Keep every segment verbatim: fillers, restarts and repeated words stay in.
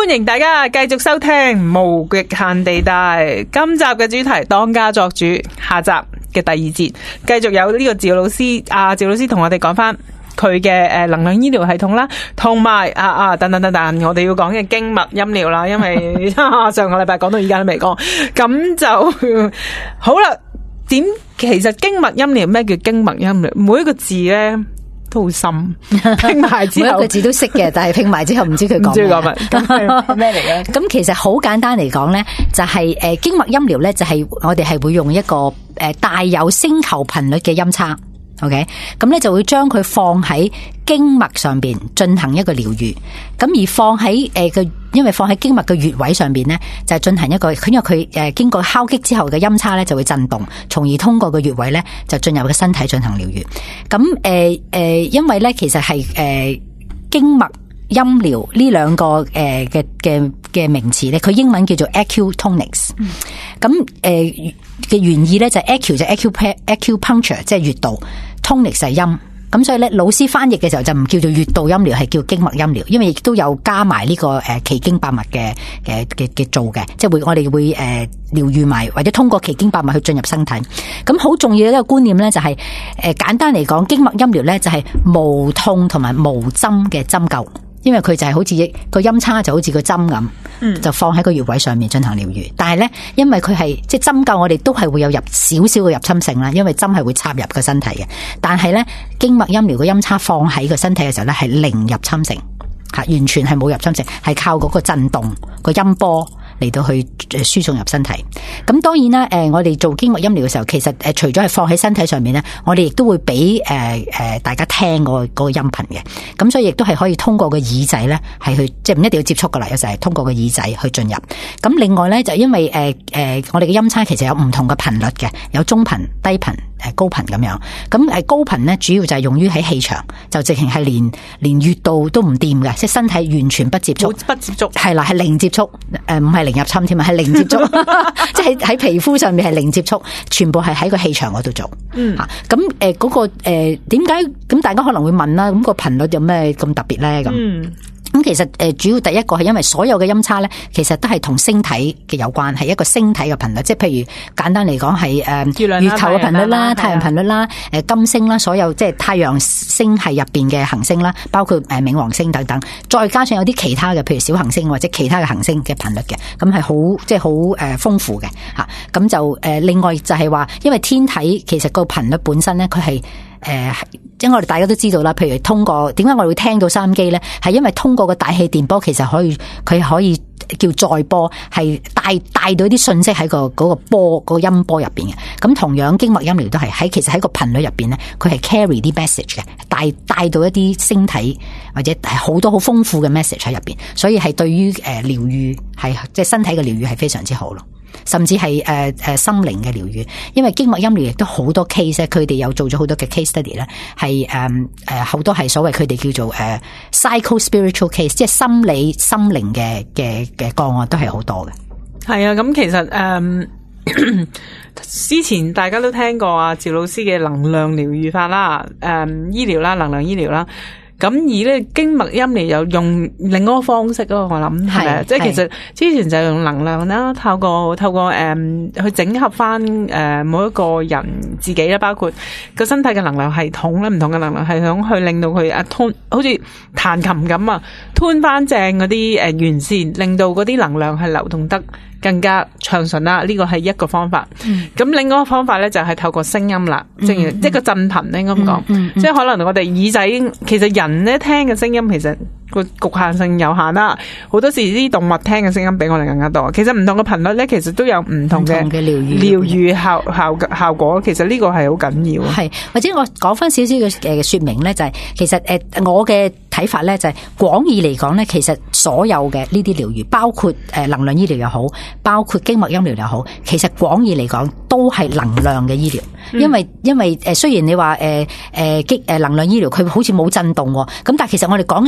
歡迎大家繼續收聽無極限地帶。今集嘅主題當家作主，下集嘅第二節繼續有呢個趙老師，阿趙老師同我哋講翻佢嘅誒能量醫療系統啦，同埋啊啊等等等等，我哋要講嘅經脈音療啦，因為上個禮拜講到而家都未講，咁就好啦。點其實經脈音療，咩叫經脈音療？每一個字咧都好深，拼埋之後每一個字都識嘅，但係拼埋之後唔知佢講咩。 咁係咩嚟嘅？ 咁其實好簡單嚟講咧，就係誒經脈音療咧，就係我哋係會用一個誒帶有星球頻率嘅音叉。OK， 咁咧就會將佢放喺經脈上邊進行一個療愈，咁而放喺誒個，因為放喺經脈嘅穴位上邊咧，就係進行一個，因為佢誒經過敲擊之後嘅音叉咧就會震動，從而通過個穴位咧就進入個身體進行療愈。咁誒誒，因為咧其實係誒、呃、經脈音療呢兩個誒嘅嘅嘅名詞咧，佢英文叫做 Acutonics。咁誒嘅原意咧就係 Acu 就 Acupuncture 即係穴道 ，Tonics 係音。咁所以咧老師翻譯嘅時候就唔叫做穴道音療，係叫經脈音療，因為亦都有加埋呢個誒奇經百脈嘅嘅嘅嘅做嘅，即係會我哋會誒療愈埋或者通過奇經百脈去進入身體。咁好重要嘅一個觀念咧就係誒簡單嚟講，經脈音療咧就係無痛同埋無針嘅針灸。因為佢就係好似個音叉就好似個針咁，嗯，就放喺個穴位上面進行療愈。但係咧，因為佢係即係針灸，我哋都係會有入少少嘅入侵性啦。因為針係會插入個身體嘅，但係咧經脈音療個音叉放喺個身體嘅時候咧係零入侵性，吓完全係冇入侵性，係靠嗰個震動個音波嚟到去輸送入身體。咁當然啦，誒，我哋做經脈音療嘅時候，其實誒，除咗係放喺身體上面咧，我哋亦都會俾誒誒大家聽嗰個嗰個音頻嘅。咁所以亦都係可以通過個耳仔咧，係去即係唔一定要接觸噶啦，有時係通過個耳仔去進入。咁另外咧，就因為誒誒，我哋嘅音叉其實有唔同嘅頻率嘅，有中頻、低頻、誒高頻咁樣。咁誒高頻咧，主要就係用於喺氣場，就直情係連連穴道都唔掂嘅，即係身體完全不接觸， 不接觸係啦，係零接觸，誒唔係零入侵添啊，係零接觸，即係喺皮膚上面係零接觸，全部係喺個氣場嗰度做。嗯，吓咁誒嗰個誒點解咁大家可能會問啦？咁個頻率有咩咁特別咧？咁嗯。咁其實誒主要第一個係因為所有嘅音叉咧，其實都係同星體嘅有關，係一個星體嘅頻率，即係譬如簡單嚟講係誒月球嘅頻率啦、太陽頻率啦、誒金星啦，所有即係太陽星系入邊嘅行星啦，包括誒冥王星等等，再加上有啲其他嘅，譬如小行星或者其他嘅行星嘅頻率嘅，咁係好即係好誒豐富嘅吓。咁就誒另外就係話，因為天體其實個頻率本身咧，佢係誒，即係我哋大家都知道啦。譬如通過點解我哋會聽到收音機咧？係因為通過個大氣電波，其實可以佢可以叫載波，係帶帶到啲信息喺個嗰個波、嗰個音波入邊嘅。咁同樣經脈音療都係喺其實喺個頻率入邊咧，佢係 carry 啲 message 嘅，帶帶到一啲星體或者係好多好豐富嘅 message 喺入邊，所以係對於誒療愈係即係身體嘅療愈係非常之好咯。甚至係誒誒心靈嘅療愈，因為經脈音療亦都好多 case， 佢哋有做咗好多嘅 case study 咧，係誒誒好多係所謂佢哋叫做誒、呃、psycho spiritual case， 即係心理心靈嘅嘅嘅個案都係好多嘅。係啊，咁其實誒、嗯、之前大家都聽過啊趙老師嘅能量療愈法啦，誒、嗯、醫療啦，能量醫療啦。咁而咧經脈音療又用另一個方式咯，我諗係咪？即係其實之前就用能量啦，透過透過誒、嗯、去整合翻誒、呃、每一個人自己啦，包括個身體嘅能量系統咧，唔同嘅能量系統去令到佢啊吞，好似彈琴咁啊，吞翻正嗰啲誒弦線，令到嗰啲能量係流動得更加暢順啦，呢個係一個方法。咁、嗯、另外一個方法咧就係透過聲音啦，正如一個震頻咧，應該咁講，即係可能我哋耳仔，其實人咧聽嘅聲音其實個局限性有限啦，好多時啲動物聽嘅聲音比我哋更加多。其實唔同嘅頻率咧，其實都有唔同嘅療愈療愈效效效果。其實呢個係好緊要。係或者我講翻少少嘅誒說明咧，就係、是、其實誒我嘅睇法咧就係廣義嚟講咧，其實所有嘅呢啲療愈，包括誒能量醫療又好，包括經脈音療又好，其實廣義嚟講都係能量嘅醫療。因為因為誒雖然你話誒誒激誒能量醫療佢好似冇震動，咁但係其實我哋講緊嗰個震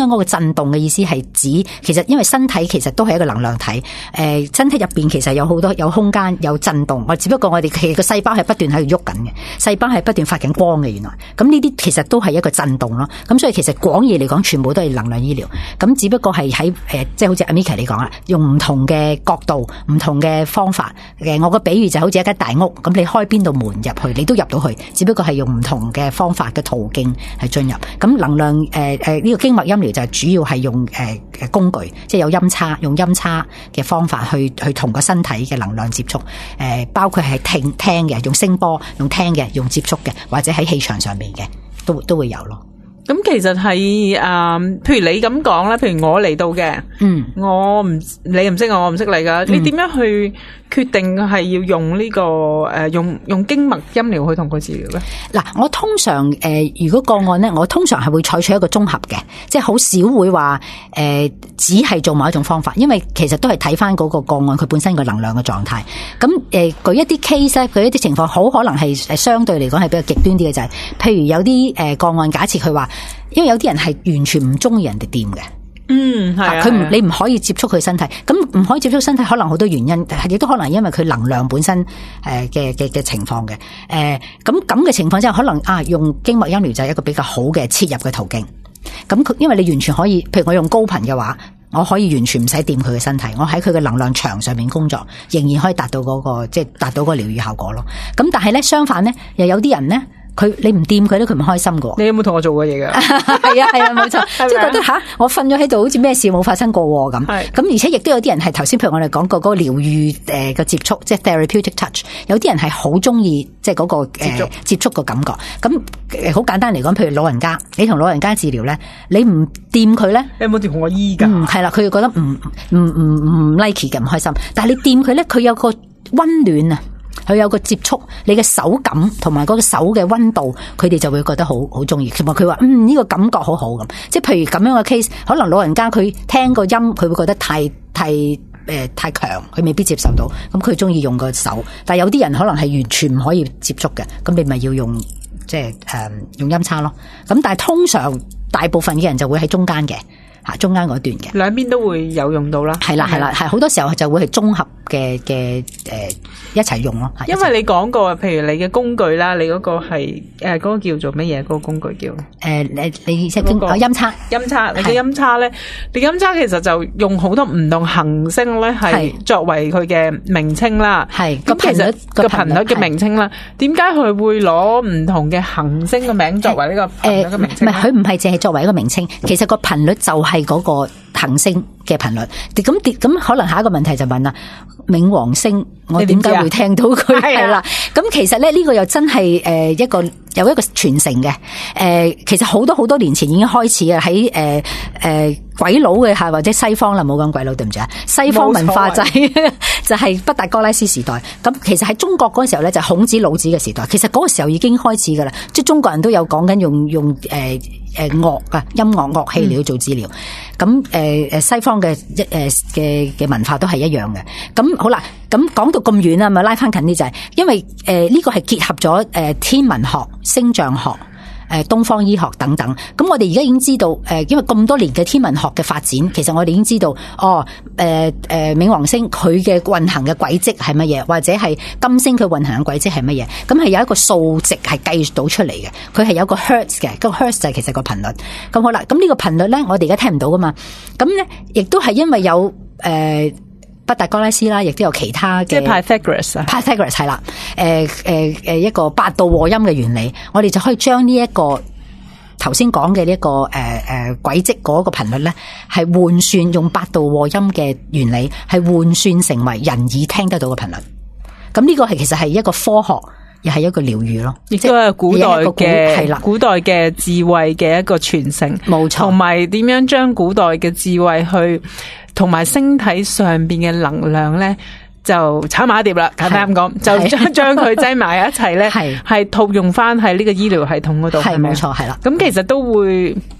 震動嘅意思係指，其實因為身體其實都係一個能量體，誒、呃，身體入邊其實有好多有空間有震動，我只不過我哋其實個細胞係不斷喺度喐緊嘅，細胞係不斷發緊光嘅，原來，咁呢啲其實都係一個震動咯，咁所以其實廣義嚟講，全部都係能量醫療，咁只不過係喺誒，即係好似 Amica 你講啦，用唔同嘅角度、唔同嘅方法，誒，我個比喻就好似一間大屋，咁你開邊度門入去，你都入到去，只不過係用唔同嘅方法嘅途徑係進入，咁能量誒誒呢個經脈音療就係主要係用誒誒、呃、工具，即係有音叉，用音叉嘅方法去去同個身體嘅能量接觸，誒、呃、包括係聽聽嘅，用聲波，用聽嘅，用接觸嘅，或者喺氣場上面嘅，都都會有咯。 咁其實係誒、呃，譬如你咁講啦，譬如我嚟到嘅，嗯，我唔你唔識我，我唔識你噶，你點樣去決定係要用呢、這個誒、呃、用用經脈音療去同佢治療咧？ 嗱，我通常誒、呃，如果個案咧，我通常係會採取一個綜合嘅，即係好少會話誒、呃，只係做某一種方法，因為其實都係睇翻嗰個個案佢本身個能量嘅狀態。咁誒、呃，舉一啲 case 咧，舉一啲情況，好可能係誒相對嚟講係比較極端啲嘅，就係、是、譬如有啲誒個案，假設佢話。因為有啲人係完全唔中意人哋掂嘅，嗯係，佢唔、啊、你唔可以接觸佢身體，咁唔可以接觸身體，可能好多原因，亦都可能因為佢能量本身誒嘅嘅嘅情況嘅，誒咁咁嘅情況之下，可能啊用經脈音療就係一個比較好嘅切入嘅途徑。咁佢因為你完全可以，譬如我用高頻嘅話，我可以完全唔使掂佢嘅身體，我喺佢嘅能量場上面工作，仍然可以達到嗰、那個即係達到個療愈效果咯。咁但係咧相反咧，又有啲人咧。佢你唔掂佢咧，佢唔開心㗎。 你有冇同我做過嘢㗎？ 係啊係啊，冇錯，即係覺得吓，我瞓咗喺度，好似咩事冇發生過咁。咁而且亦都有啲人係頭先，譬如我哋講過嗰個療愈誒嘅接觸，即係 therapeutic touch。有啲人係好中意即係嗰個接觸接觸個感覺。咁誒好簡單嚟講，譬如老人家，你同老人家治療咧，你唔掂佢咧， 你有冇掂同我醫㗎？ 嗯，係啦，佢就覺得唔唔唔唔 like 嘅，唔開心。但係你掂佢咧，佢有個溫暖啊。佢有個接觸，你嘅手感同埋嗰個手嘅溫度，佢哋就會覺得好好中意。同埋佢話嗯呢、這個感覺好好咁，即係譬如咁樣嘅 case，可能老人家佢聽個音，佢會覺得太太誒、呃、太強，佢未必接受到。咁佢中意用個手，但係有啲人可能係完全唔可以接觸嘅，咁你咪要用即係誒、呃、用音叉咯。咁但係通常大部分嘅人就會喺中間嘅。中間嗰段嘅， 兩邊都會有用到啦。係啦係啦，係好多時候就會係綜合嘅嘅誒一齊用咯。 因為你講過，譬如你嘅工具啦，你嗰個係誒嗰個叫做乜嘢？嗰、嗰個工具叫誒、 呃、你你即係經過音叉音叉。你嘅音叉咧，你音叉其實就用好多唔同行星咧，係作為佢嘅名稱啦。係咁其實個頻率嘅名稱啦。點解佢會攞唔同嘅行星嘅名作為呢個頻率嘅名稱？ 唔係佢唔係淨係作為一個名稱，其實個頻率就係、係。係嗰個行星嘅頻率，咁跌咁可能下一個問題就問啦，冥王星我點解會聽到佢係啦？咁其實咧呢個又真係誒一個有一個傳承嘅，誒其實好多好多年前已經開始啊，喺誒誒鬼佬嘅吓或者西方啦，冇講鬼佬對唔住啊，西方文化就係就係畢達哥拉斯時代。咁其實喺中國嗰時候咧就孔子老子嘅時代，其實嗰個時候已經開始噶啦，即係中國人都有講緊用用誒。誒樂啊，音樂樂器嚟做治療，咁誒誒西方嘅一誒嘅嘅文化都係一樣嘅。咁好啦，咁講到咁遠啊，咪拉翻近啲就係、是，因為誒呢、呃這個係結合咗誒、呃、天文學、星象學。誒，東方醫學等等，咁我哋而家已經知道，誒，因為咁多年嘅天文學嘅發展，其實我哋已經知道，哦，誒，誒，冥王星佢嘅運行嘅軌跡係乜嘢，或者係金星佢運行嘅軌跡係乜嘢，咁係有一個數值係計到出嚟嘅，佢係有一個 hertz 嘅，個 hertz 就係其實個頻率。咁好啦，咁呢個頻率咧，我哋而家聽唔到噶嘛，咁咧亦都係因為有誒。呃畢達哥拉斯啦，亦都有其他嘅，即係 Pythagoras 啊 ，Pythagoras 係啦，誒誒誒一個八度和音嘅原理，我哋就可以將呢一個頭先講嘅呢一個誒誒軌跡嗰個頻率咧，係換算用八度和音嘅原理，係換算成為人耳聽得到嘅頻率。咁呢個係其實係一個科學，又係一個療愈咯，亦都係古代嘅係啦，古代嘅智慧嘅一個傳承，冇錯，同埋點樣將古代嘅智慧去。同埋星體上邊嘅能量咧，就炒埋一碟啦。簡單咁講，就將將佢擠埋一齊咧，係係套用翻喺呢個醫療系統嗰度，係冇錯，係啦。咁其實都會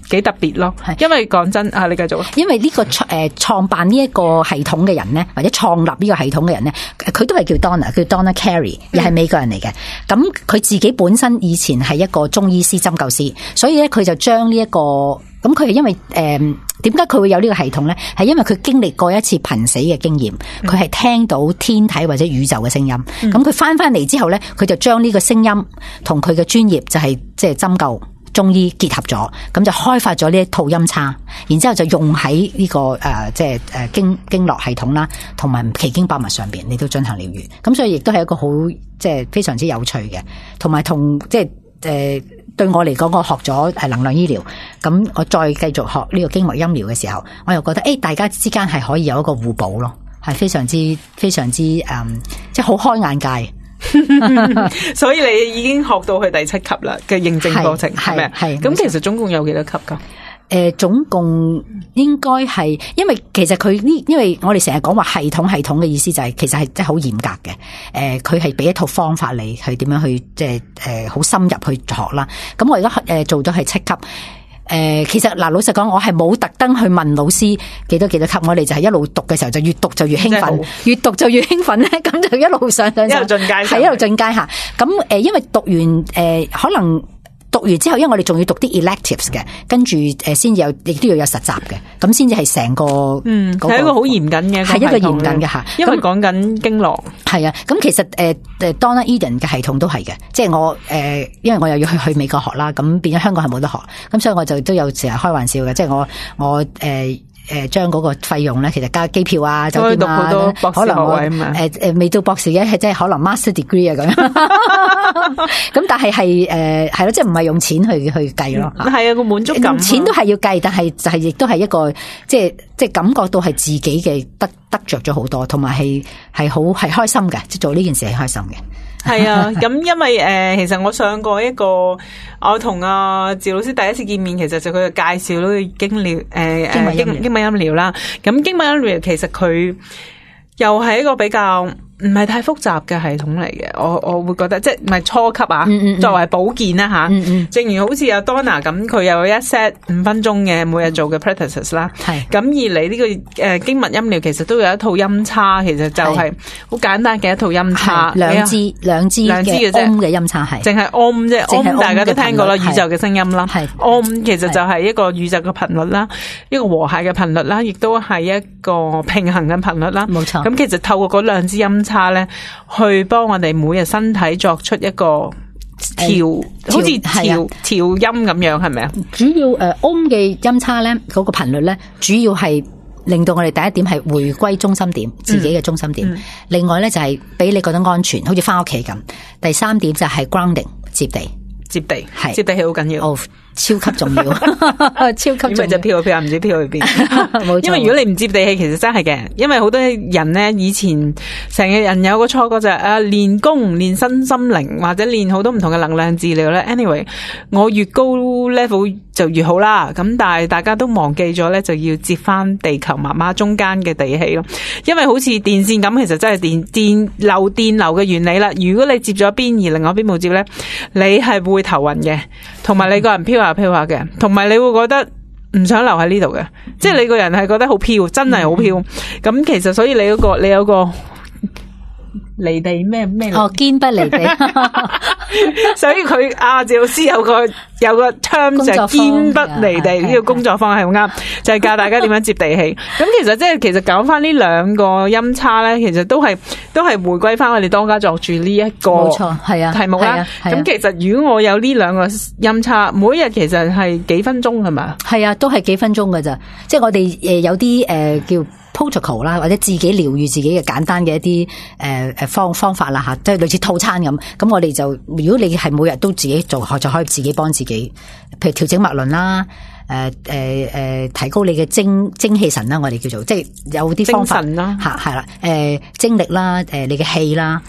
幾特別咯。因為講真啊，你繼續。 因為呢、這個誒創辦呢一個系統嘅人咧，或者創立呢個系統嘅人咧，佢都係叫 Donna， 叫 Donna Carey， 又係美國人嚟嘅。咁、嗯、佢自己本身以前係一個中醫師、針灸師，所以咧佢就將呢一個咁佢係因為誒點解佢會有呢個系統咧？係因為佢經歷過一次瀕死嘅經驗，佢係聽到天體或者宇宙嘅聲音。咁佢翻翻嚟之後咧，佢就將呢個聲音同佢嘅專業就係即係針灸中醫結合咗，咁就開發咗呢一套音叉，然之後就用喺呢、這個誒即係誒經經絡系統啦，同埋奇經百脈上邊，你都進行療愈。咁所以亦都係一個好即係非常之有趣嘅，同埋同即係誒對我嚟講，我學咗係能量醫療，咁我再繼續學呢個經脈音療嘅時候，我又覺得誒、欸、大家之間係可以有一個互補咯，係非常之非常之誒、嗯、即係好開眼界。 所以你已經學到去第七級啦嘅認證課程係咪？係咁，其實總共有幾多級噶？誒、 呃，總共應該係，因為其實佢呢，因為我哋成日講話系統系統嘅意思就係、是，其實係真係好嚴格嘅。誒、呃，佢係俾一套方法你去點樣去即係誒好深入去學啦。咁我而家誒做咗係七級。誒、呃，其實嗱，老實講，我係冇特登去問老師幾多幾多級，我哋就係一路讀嘅時候就越讀就越興奮，越讀就越興奮咧，咁就一路上上上，一路進階，係一路進階下。咁誒、呃，因為讀完誒、呃，可能。讀完之後，因為我哋仲要讀啲 electives 嘅，跟住誒先至有，亦都要有實習嘅，咁先至係成個嗯，係、那個、一個好嚴謹嘅，係一個嚴謹嘅吓。因為講緊經絡，係啊，咁其實誒誒 Donna Eden 嘅系統都係嘅，即係我誒、呃，因為我又要去去美國學啦，咁變咗香港係冇得學，咁所以我就都有成日開玩笑嘅，即係我我誒。呃誒，將嗰個費用咧，其實加機票啊、酒店啊，可能我誒誒未到博士嘅，係即係可能 master degree 啊咁樣。咁但係係誒係咯，即係唔係用錢去去計咯。 係啊，個滿足感， 錢都係要計，但係就係亦都係一個即係即係感覺到係自己嘅得得着咗好多，同埋係係好係開心嘅，即係做呢件事係開心嘅。 係啊，咁因為誒、呃，其實我上過一個，我同阿趙老師第一次見面，其實就佢就介紹到經療誒誒經經脈音療啦。咁經脈音療其實佢又係一個比較唔係太複雜嘅系統嚟嘅，我我會覺得即係唔係初級啊，嗯嗯作為保健啦吓。嗯嗯正如好似阿 Donna 咁，佢有一 set 五分鐘嘅每日做嘅 practices 啦。係咁而你呢個誒經脈音療其實都有一套音叉，其實就係好簡單嘅一套音叉， 兩支兩支兩支嘅啫嘅音叉係， 淨係 om 啫 om 大家都聽過啦，宇宙嘅聲音啦。係 om 其實就係一個宇宙嘅頻率啦，一個和諧嘅頻率啦，亦都係一個平衡嘅頻率啦。冇錯。咁其實透過嗰兩支音叉咧，去幫我哋每日身體作出一個調，好似調調音咁樣，係咪啊？ 主要誒 om 嘅音叉咧，嗰個頻率咧，主要係令到我哋第一點係回歸中心點，自己嘅中心點。嗯嗯、另外咧就係俾你覺得安全，好似翻屋企咁。第三點就係 grounding 接地， 接地係接地係好緊要。 Oh, 超級重要，超級重要。因為就飄去飄，唔知飄去邊。冇錯。因為如果你唔接地氣，其實真係嘅。因為好多人咧，以前成日人有個錯覺就係誒練功、練身心靈或者練好多唔同嘅能量治療咧。Anyway，我越高 level 就越好啦。咁但係大家都忘記咗咧，就要接翻地球媽媽中間嘅地氣咯。因為好似電線咁，其實真係電電流電流嘅原理啦。如果你接咗邊而另外邊冇接咧，你係會頭暈嘅，同埋你個人飄下飄下嘅，同埋你會覺得唔想留喺呢度嘅，即係你個人係覺得好飄，真係好飄。咁其實所以你嗰個你有個離地咩咩哦，堅不離地。 所以佢阿趙老師有個有個 term 就係堅不離地，呢個工作方係好啱，就係教大家點樣接地氣。咁其實即係其實講翻呢兩個音叉咧，其實都係都係回歸翻我哋當家作主呢一個冇錯係啊題目啦。咁其實如果我有呢兩個音叉，每一日其實係幾分鐘係嘛？係啊，都係幾分鐘噶咋。即係我哋誒有啲誒叫protocol 啦，或者自己療愈自己嘅簡單嘅一啲誒誒方方法啦吓，即係類似套餐咁。咁我哋就如果你係每日都自己做，就可以自己幫自己，譬如調整脈輪啦，誒誒誒提高你嘅精精氣神啦，我哋叫做即係有啲方法啦吓，係啦，誒精力啦，誒你嘅氣啦吓，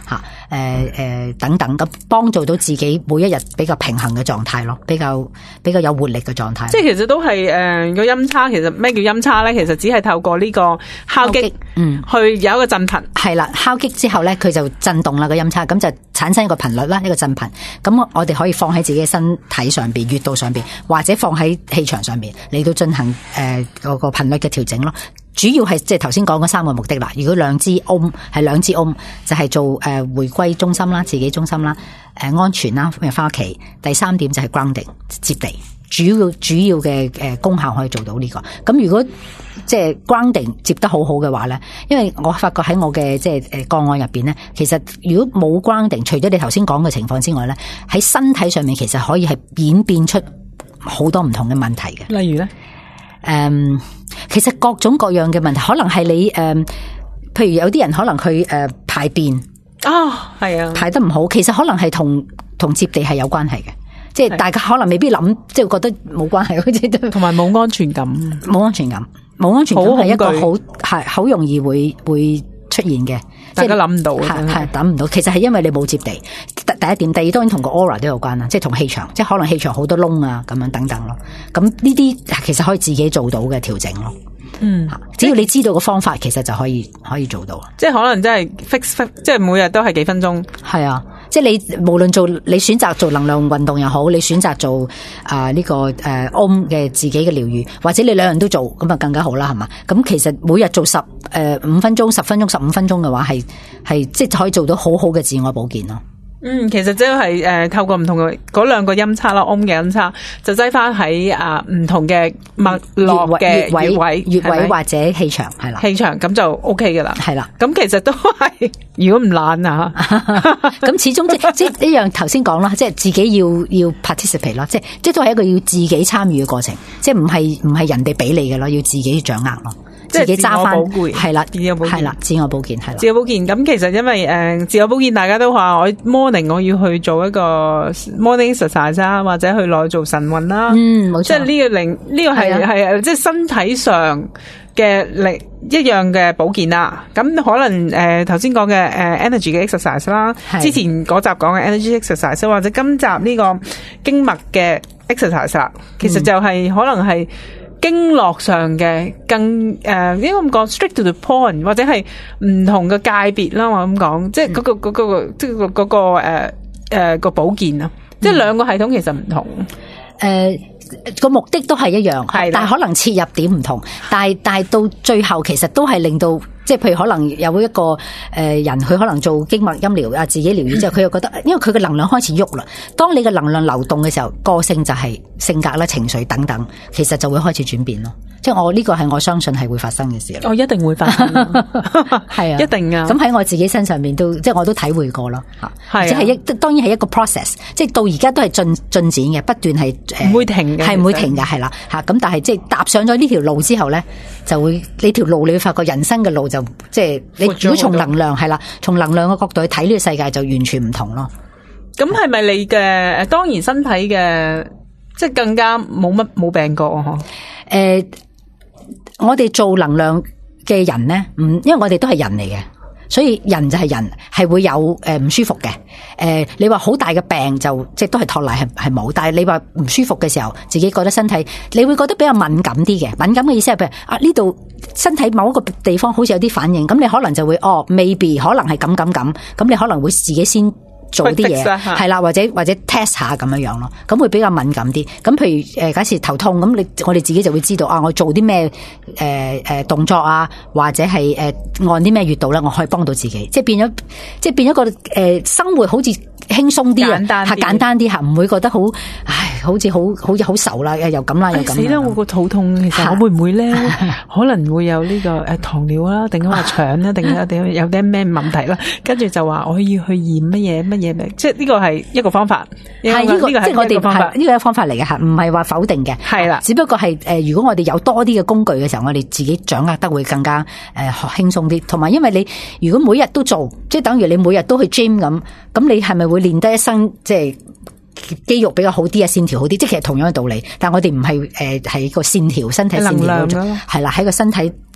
誒誒等等，咁幫助到自己每一日比較平衡嘅狀態咯，比較比較有活力嘅狀態。 即係其實都係誒個音叉，其實咩叫音叉咧？其實只係透過呢個敲擊，嗯，去有一個震頻。係啦， 敲擊之後咧，佢就震動啦個音叉，咁就產生一個頻率啦，呢個震頻。咁我哋可以放喺自己嘅身體上邊、穴道上邊，或者放喺氣場上邊嚟到進行誒嗰個頻率嘅調整咯。主要係即係頭先講嗰三個目的啦。如果兩支 Om 係兩支 Om 就係做誒回歸中心啦、自己中心啦、誒安全啦，翻屋企。第三點就係 grounding 接地，主要主要嘅誒功效可以做到呢個。咁如果即係 grounding 接得好好嘅話咧，因為我發覺喺我嘅即係誒個案入邊咧，其實如果冇 grounding，除咗你頭先講嘅情況之外咧，喺身體上面其實可以係演變出好多唔同嘅問題嘅。 例如咧， 誒、um,，其實各種各樣嘅問題，可能係你誒、嗯，譬如有啲人可能佢誒、呃、排便啊，係啊， 排得唔好，其實可能係同同接地係有關係嘅，即係大家可能未必諗，即係覺得冇關係，好似都同埋冇安全感， 冇安全感，冇安全感係一個好係好容易會會出現嘅， 大家諗唔到， 係係諗唔到。其實係因為你冇接地，第一點，第二當然同個 aura 都有關啦，即係同氣場，即係可能氣場好多窿啊，咁樣等等咯。咁呢啲其實可以自己做到嘅調整咯。嗯，只要你知道個方法，其實就可以可以做到。 即係可能真係 fix， 即係每日都係幾分鐘。 係啊，即係你無論做你選擇做能量運動又好，你選擇做啊呢、呃這個誒 Om 嘅自己嘅療癒，或者你兩樣都做，咁啊更加好啦，係嘛？咁其實每日做十誒五分鐘、十分鐘、十五分鐘嘅話，係係即係可以做到好好嘅自我保健咯。 嗯，其實即係誒透過唔同嘅嗰兩個音叉啦 ，Om 嘅音叉就擠翻喺啊唔同嘅脈絡嘅穴位、 穴位或者氣場係啦， 氣場咁就 O K 噶啦， 係啦。 咁其實都係如果唔懶啊， 咁始終即即一樣頭先講啦，即係自己要要 participate 咯，即係即係都係一個要自己參與嘅過程，即係唔係唔係人哋俾你嘅咯，要自己掌握咯。自己揸翻係啦，係啦，自我保健係啦， 自我保健。咁其實因為誒、呃、自我保健，大家都話我 morning 我要去做一個 morning exercise 啦，或者去內做晨運啦。嗯，冇錯。即係呢個令呢個係係即係身體上嘅力一樣嘅保健啦。咁可能誒頭先講嘅誒 energy 嘅 exercise 啦，之前嗰集講嘅 energy exercise， 或者今集呢個經脈嘅 exercise 啦，其實就係可能係。經絡上嘅更誒、呃，應該咁講 straight to the point， 或者係唔同嘅界別啦。我咁講，即係嗰、嗰個嗰、嗰個即係嗰個誒誒個保健啊，即係兩個系統其實唔同。誒、 呃，個目的都係一樣，係，但係可能切入點唔同，但係但係到最後其實都係令到。即係譬如可能有一個誒人，佢可能做經脈音療啊，自己療癒之後，佢又覺得，因為佢嘅能量開始喐啦。當你嘅能量流動嘅時候，個性就係性格啦、情緒等等，其實就會開始轉變咯。即係我呢個係我相信係會發生嘅事。 我一定會發生，係啊，一定啊。 咁喺我自己身上面都，即係我都體會過咯。係，即係一當然係一個 process， 即係到而家都係進進展嘅，不斷係誒， 唔會停嘅， 係唔會停嘅，係啦吓。咁但係即係踏上咗呢條路之後咧，就會呢條路你會發覺人生嘅路就。即係你如果從能量係啦，從能量嘅角度去睇呢個世界就完全唔同咯。 咁係咪你嘅誒？當然身體嘅即係更加冇乜冇病過嗬。誒、 呃，我哋做能量嘅人咧，唔因為我哋都係人嚟嘅。所以人就係人，係會有誒唔舒服嘅。誒、呃，你話好大嘅病就即係都係托賴係係冇，但係你話唔舒服嘅時候，自己覺得身體你會覺得比較敏感啲嘅。敏感嘅意思係譬如啊呢度身體某一個地方好似有啲反應，咁你可能就會哦 maybe 可能係咁咁咁，咁你可能會自己先做啲嘢係啦，或者或者 test 下咁樣樣咯，咁會比較敏感啲。咁譬如誒，假設頭痛咁，你我哋自己就會知道啊，我做啲咩誒誒動作啊，或者係誒、呃、按啲咩穴道咧，我可以幫到自己，即係變咗，即係變咗個誒、呃、生活好似輕鬆啲啊，係簡單啲吓，唔會覺得好唉，好似好好好愁啦，又咁啦，又咁。死啦！我個肚痛，其實我會唔會咧？可能會有呢個誒糖尿啦，定係話腸啦，定係定有啲咩問題啦？跟住就話我要去驗乜嘢乜嘢咩？即係呢個係一個方法，係呢個即係我哋係呢個一個方法嚟嘅吓，唔係話否定嘅，係啦。只不過係誒，如果我哋有多啲嘅工具嘅時候，我哋自己掌握得會更加誒輕鬆啲。同埋，因為你如果每日都做，即係等於你每日都去 gym 咁，咁你係咪會練得一身即係肌肉比較好啲啊，線條好啲？即係其實同樣嘅道理，但係我哋唔係誒係個線條身體線條係啦，喺個身體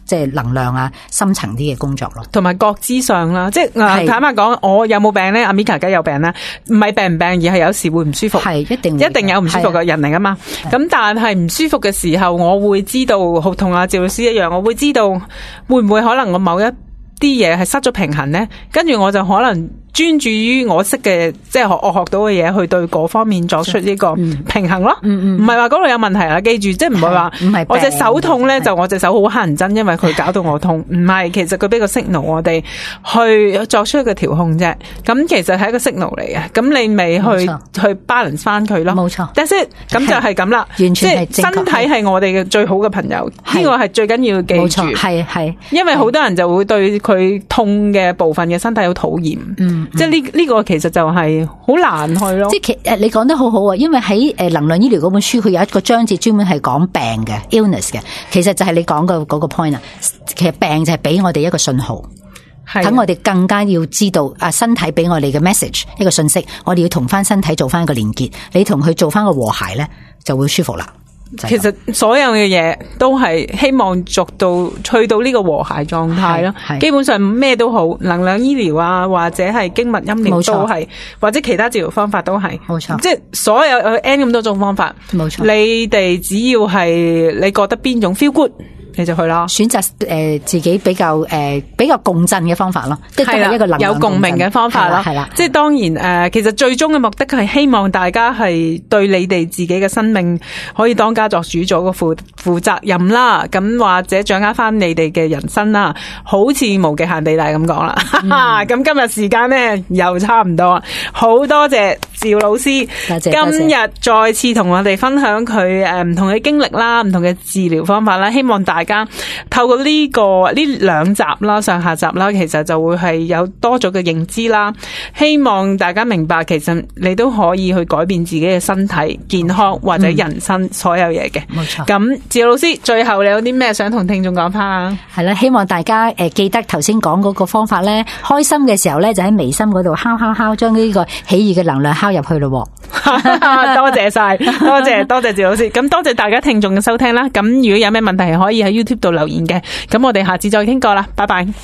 即係能量啊，深層啲嘅工作咯。 同埋覺知上啦，即係坦白講，我有冇病咧？阿 Mika 梗有病啦，唔係病唔病，而係有時會唔舒服。 係一定一定有唔舒服嘅人嚟噶嘛。咁但係唔舒服嘅時候，我會知道，同阿趙老師一樣，我會知道會唔會可能我某一啲嘢係失咗平衡咧，跟住我就可能專注於我識嘅，即係我學到嘅嘢，去對嗰方面作出呢個平衡咯。唔係話嗰度有問題啦，記住，即係唔係話我隻手痛咧，就我隻手好乞人憎，因為佢搞到我痛。唔係，其實佢俾個 signal 我哋去作出一個調控啫。咁其實係一個 signal 嚟嘅，咁你咪去去 balance 翻佢咯。 冇錯， 但係咁就係咁啦。 完全係即係身體係我哋嘅最好嘅朋友，呢個係最緊要記住。 係係， 因為好多人就會對佢痛嘅部分嘅身體好討厭。嗯。即係呢呢個其實就係好難去咯。 即係其誒，你講得好好啊！因為喺誒能量醫療嗰本書，佢有一個章節專門係講病嘅 illness 嘅。其實就係你講嘅嗰個 point 啊。其實病就係俾我哋一個信號，等我哋更加要知道啊，身體俾我哋嘅 message 一個信息，我哋要同翻身體做翻一個連結，你同佢做翻個和諧咧，就會舒服啦。 其實所有嘅嘢都係希望做到去到呢個和諧狀態咯。基本上咩都好，能量醫療啊，或者係經脈音療都係，或者其他治療方法都係。冇錯，即係所有有 N 咁多種方法。冇錯，你哋只要係你覺得邊種 feel good，你就去啦。選擇誒自己比較誒比較共振嘅方法咯，即係都係一個能量有共鳴嘅方法啦。係啦，即係當然誒，其實最終嘅目的係希望大家係對你哋自己嘅生命可以當家作主，做個負負責任啦。咁或者掌握翻你哋嘅人生啦，好似無極限地帶咁講啦。咁、嗯、今日時間咧又差唔多啦，好多謝趙老師， 多謝今日再次同我哋分享佢誒唔同嘅經歷啦，唔同嘅治療方法啦，希望大。大家透過呢、這個呢兩集啦，上下集啦，其實就會係有多咗嘅認知啦。希望大家明白，其實你都可以去改變自己嘅身體健康或者人生所有嘢嘅。冇錯。咁趙老師，最後你有啲咩想同聽眾講翻啊？ 係啦，希望大家誒記得頭先講嗰個方法咧，開心嘅時候咧就喺眉心嗰度敲敲敲，將呢個喜悅嘅能量敲入去咯。 多謝晒，多謝多謝趙老師。咁多謝大家聽眾嘅收聽啦。咁如果有咩問題，係可以喺YouTube 度留言嘅，咁我哋下次再傾過啦，拜拜。